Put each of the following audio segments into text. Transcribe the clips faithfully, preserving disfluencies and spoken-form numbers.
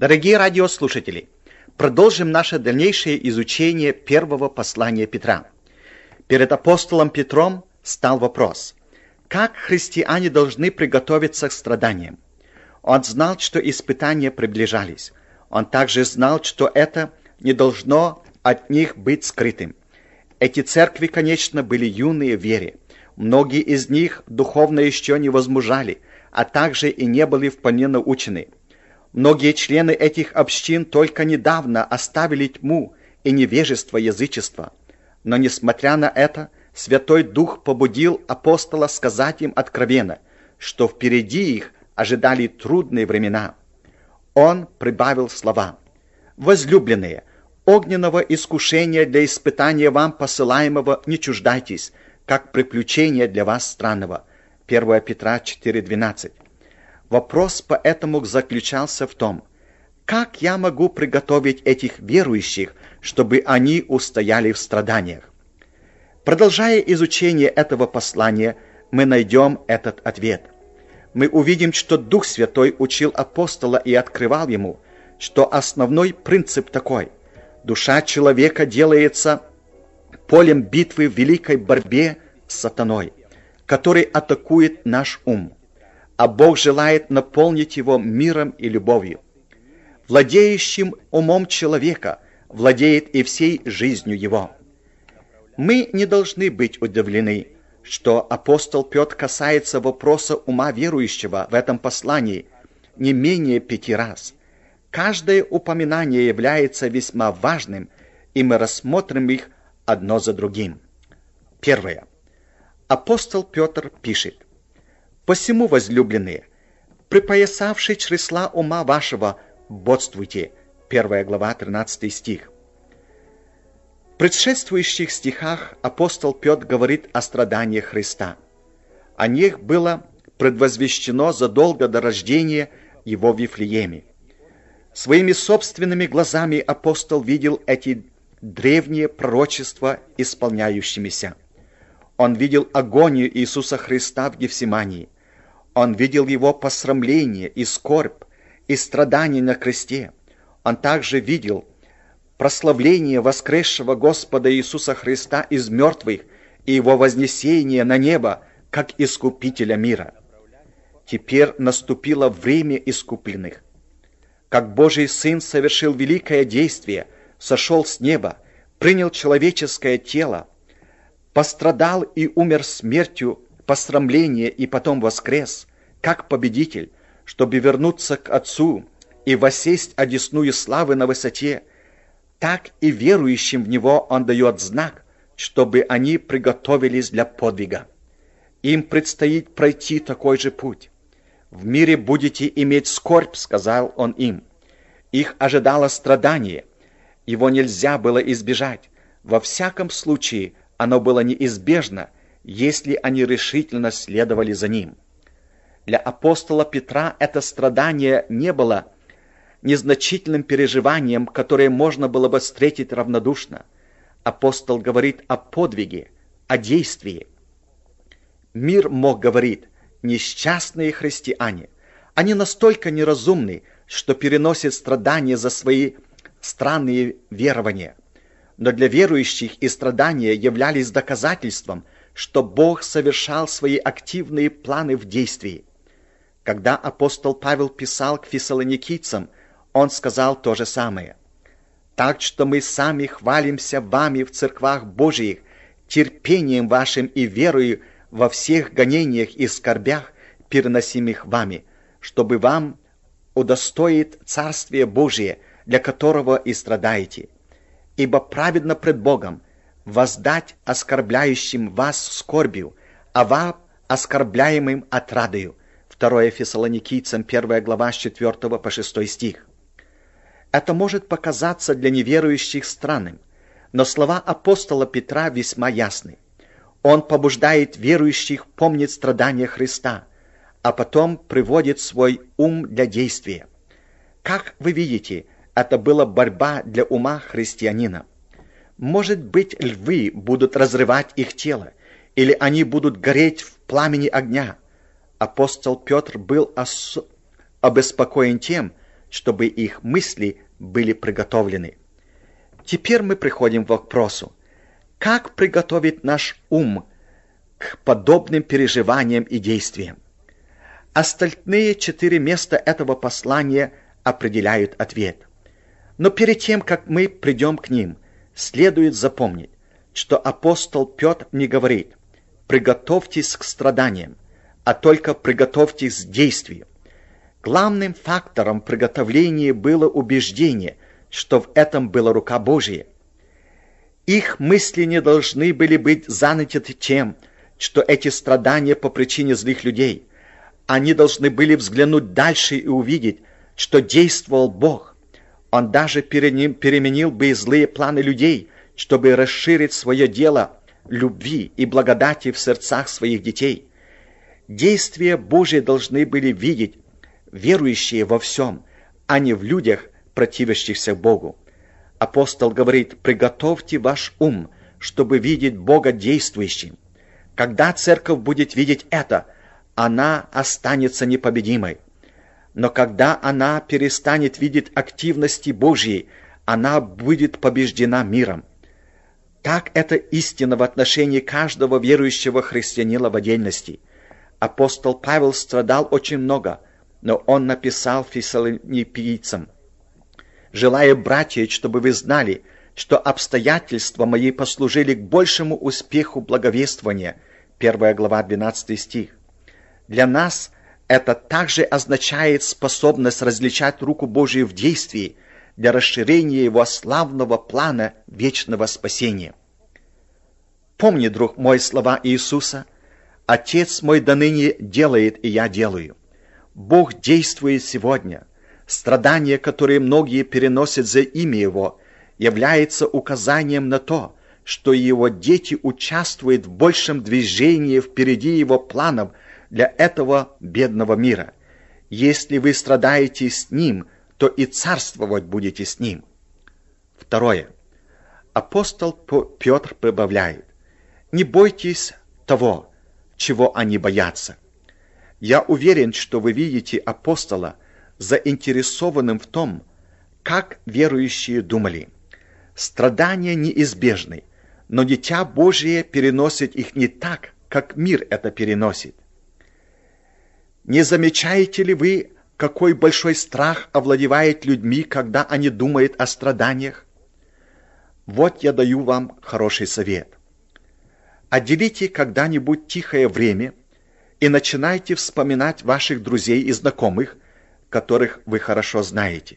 Дорогие радиослушатели, продолжим наше дальнейшее изучение первого послания Петра. Перед апостолом Петром стал вопрос, как христиане должны приготовиться к страданиям. Он знал, что испытания приближались. Он также знал, что это не должно от них быть скрытым. Эти церкви, конечно, были юные в вере. Многие из них духовно еще не возмужали, а также и не были вполне научены. Многие члены этих общин только недавно оставили тьму и невежество язычества. Но, несмотря на это, Святой Дух побудил апостола сказать им откровенно, что впереди их ожидали трудные времена. Он прибавил слова: «Возлюбленные, огненного искушения для испытания вам посылаемого не чуждайтесь, как приключение для вас странного». первое Петра четыре двенадцать. Вопрос поэтому заключался в том, как я могу приготовить этих верующих, чтобы они устояли в страданиях? Продолжая изучение этого послания, мы найдем этот ответ. Мы увидим, что Дух Святой учил апостола и открывал ему, что основной принцип такой: душа человека делается полем битвы в великой борьбе с сатаной, который атакует наш ум, а Бог желает наполнить его миром и любовью. Владеющим умом человека владеет и всей жизнью его. Мы не должны быть удивлены, что апостол Петр касается вопроса ума верующего в этом послании не менее пяти раз. Каждое упоминание является весьма важным, и мы рассмотрим их одно за другим. Первое. Апостол Петр пишет: «Посему, возлюбленные, припоясавши чресла ума вашего, бодствуйте». первая глава, тринадцатый стих. В предшествующих стихах апостол Петр говорит о страданиях Христа. О них было предвозвещено задолго до рождения его в Вифлееме. Своими собственными глазами апостол видел эти древние пророчества исполняющимися. Он видел агонию Иисуса Христа в Гефсимании. Он видел его посрамление и скорбь, и страдания на кресте. Он также видел прославление воскресшего Господа Иисуса Христа из мертвых и его вознесение на небо, как Искупителя мира. Теперь наступило время искупленных. Как Божий Сын совершил великое действие, сошел с неба, принял человеческое тело, пострадал и умер смертью посрамления и потом воскрес, как победитель, чтобы вернуться к Отцу и воссесть одесную славы на высоте, так и верующим в Него Он дает знак, чтобы они приготовились для подвига. Им предстоит пройти такой же путь. «В мире будете иметь скорбь», — сказал Он им. Их ожидало страдание. Его нельзя было избежать. Во всяком случае, оно было неизбежно, если они решительно следовали за Ним. Для апостола Петра это страдание не было незначительным переживанием, которое можно было бы встретить равнодушно. Апостол говорит о подвиге, о действии. Мир мог говорить: несчастные христиане, они настолько неразумны, что переносят страдания за свои странные верования. Но для верующих и страдания являлись доказательством, что Бог совершал свои активные планы в действии. Когда апостол Павел писал к фессалоникийцам, он сказал то же самое: «Так что мы сами хвалимся вами в церквах Божиих, терпением вашим и верою во всех гонениях и скорбях, переносимых вами, чтобы вам удостоить Царствие Божие, для которого и страдаете. Ибо праведно пред Богом воздать оскорбляющим вас скорбью, а вам оскорбляемым отрадою». второе Фессалоникийцам, первая глава, с четвёртого по шестой стих. Это может показаться для неверующих странным, но слова апостола Петра весьма ясны. Он побуждает верующих помнить страдания Христа, а потом приводит свой ум для действия. Как вы видите, это была борьба для ума христианина. Может быть, львы будут разрывать их тело, или они будут гореть в пламени огня. Апостол Петр был ос... обеспокоен тем, чтобы их мысли были приготовлены. Теперь мы приходим к вопросу, как приготовить наш ум к подобным переживаниям и действиям? Остальные четыре места этого послания определяют ответ. Но перед тем, как мы придем к ним, следует запомнить, что апостол Петр не говорит «приготовьтесь к страданиям», а только «приготовьтесь к действию». Главным фактором приготовления было убеждение, что в этом была рука Божья. Их мысли не должны были быть заняты тем, что эти страдания по причине злых людей. Они должны были взглянуть дальше и увидеть, что действовал Бог. Он даже переменил бы злые планы людей, чтобы расширить свое дело любви и благодати в сердцах своих детей. Действия Божьи должны были видеть верующие во всем, а не в людях, противящихся Богу. Апостол говорит: «Приготовьте ваш ум, чтобы видеть Бога действующим». Когда церковь будет видеть это, она останется непобедимой. Но когда она перестанет видеть активности Божьей, она будет побеждена миром. Так это истина в отношении каждого верующего христианина в отдельности. Апостол Павел страдал очень много, но он написал фессалоникийцам: «Желаю, братья, чтобы вы знали, что обстоятельства мои послужили к большему успеху благовествования». первая глава, двенадцатый стих. Для нас это также означает способность различать руку Божию в действии для расширения Его славного плана вечного спасения. Помни, друг мой, слова Иисуса: «Отец мой доныне делает, и я делаю». Бог действует сегодня. Страдания, которые многие переносят за имя Его, является указанием на то, что Его дети участвуют в большем движении впереди Его планов для этого бедного мира. Если вы страдаете с Ним, то и царствовать будете с Ним. Второе. Апостол Петр прибавляет: «Не бойтесь того, чего они боятся». Я уверен, что вы видите апостола заинтересованным в том, как верующие думали. Страдания неизбежны, но Дитя Божие переносит их не так, как мир это переносит. Не замечаете ли вы, какой большой страх овладевает людьми, когда они думают о страданиях? Вот я даю вам хороший совет. Отделите когда-нибудь тихое время и начинайте вспоминать ваших друзей и знакомых, которых вы хорошо знаете.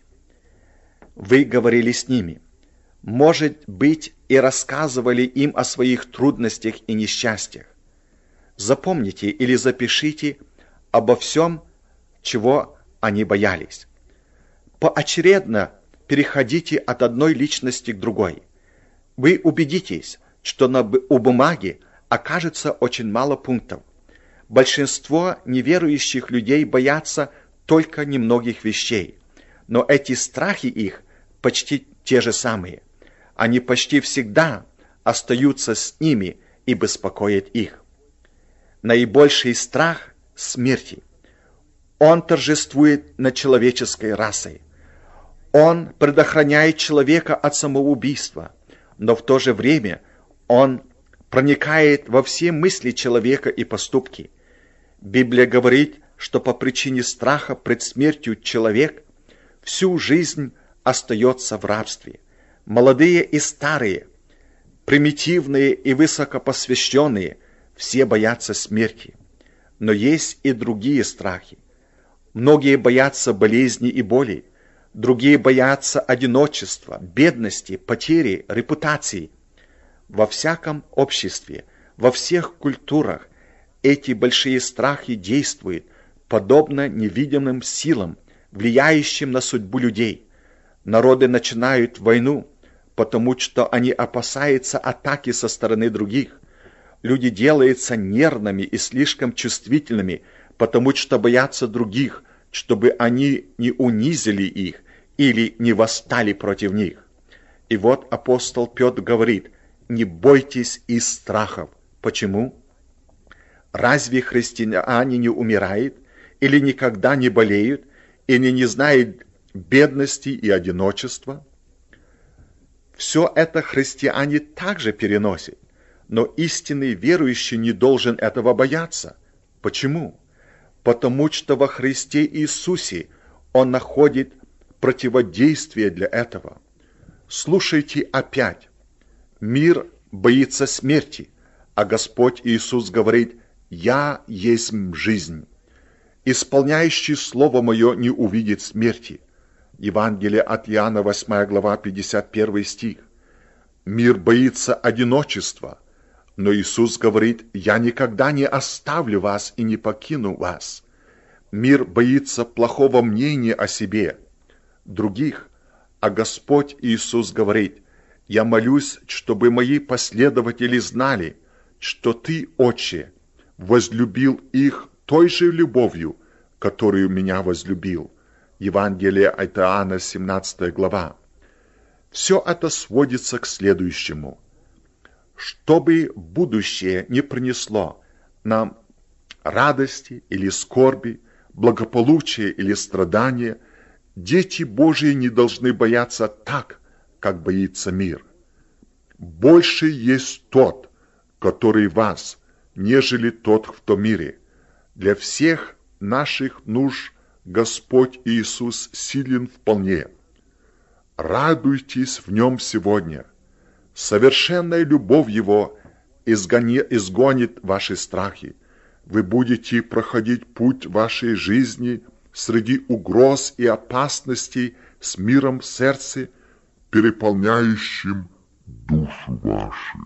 Вы говорили с ними, может быть, и рассказывали им о своих трудностях и несчастьях. Запомните или запишите обо всем, чего они боялись. Поочередно переходите от одной личности к другой. Вы убедитесь, что на, у бумаги окажется очень мало пунктов. Большинство неверующих людей боятся только немногих вещей, но эти страхи их почти те же самые. Они почти всегда остаются с ними и беспокоят их. Наибольший страх – смерти. Он торжествует над человеческой расой. Он предохраняет человека от самоубийства, но в то же время он проникает во все мысли человека и поступки. Библия говорит, что по причине страха пред смертью человек всю жизнь остается в рабстве. Молодые и старые, примитивные и высокопосвященные, все боятся смерти. Но есть и другие страхи. Многие боятся болезни и боли, другие боятся одиночества, бедности, потери, репутации. Во всяком обществе, во всех культурах эти большие страхи действуют, подобно невидимым силам, влияющим на судьбу людей. Народы начинают войну, потому что они опасаются атаки со стороны других. Люди делаются нервными и слишком чувствительными, потому что боятся других, чтобы они не унизили их или не восстали против них. И вот апостол Петр говорит: не бойтесь из страхов. Почему? Разве христиане не умирают или никогда не болеют или не знают бедности и одиночества. Все это христиане также переносят, но истинный верующий не должен этого бояться. Почему? Потому что во Христе Иисусе Он находит противодействие для этого. Слушайте опять. Мир боится смерти, а Господь Иисус говорит: «Я есть жизнь. Исполняющий Слово Мое не увидит смерти». Евангелие от Иоанна, восьмая глава, пятьдесят первый стих. Мир боится одиночества, но Иисус говорит: «Я никогда не оставлю вас и не покину вас». Мир боится плохого мнения о себе, других, а Господь Иисус говорит: «Я молюсь, чтобы мои последователи знали, что Ты, Отче, возлюбил их той же любовью, которую меня возлюбил». Евангелие от Иоанна, семнадцатая глава. Все это сводится к следующему. Чтобы будущее не принесло нам радости или скорби, благополучия или страдания, дети Божьи не должны бояться так, как боится мир. Больше есть тот, который вас, нежели тот в том мире. Для всех наших нужд Господь Иисус силен вполне. Радуйтесь в Нем сегодня. Совершенная любовь Его изгонит, изгонит ваши страхи. Вы будете проходить путь вашей жизни среди угроз и опасностей с миром в сердце, переполняющим душу вашу.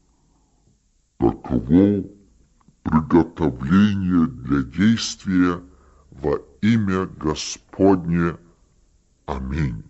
Таково приготовление для действия во имя Господне. Аминь.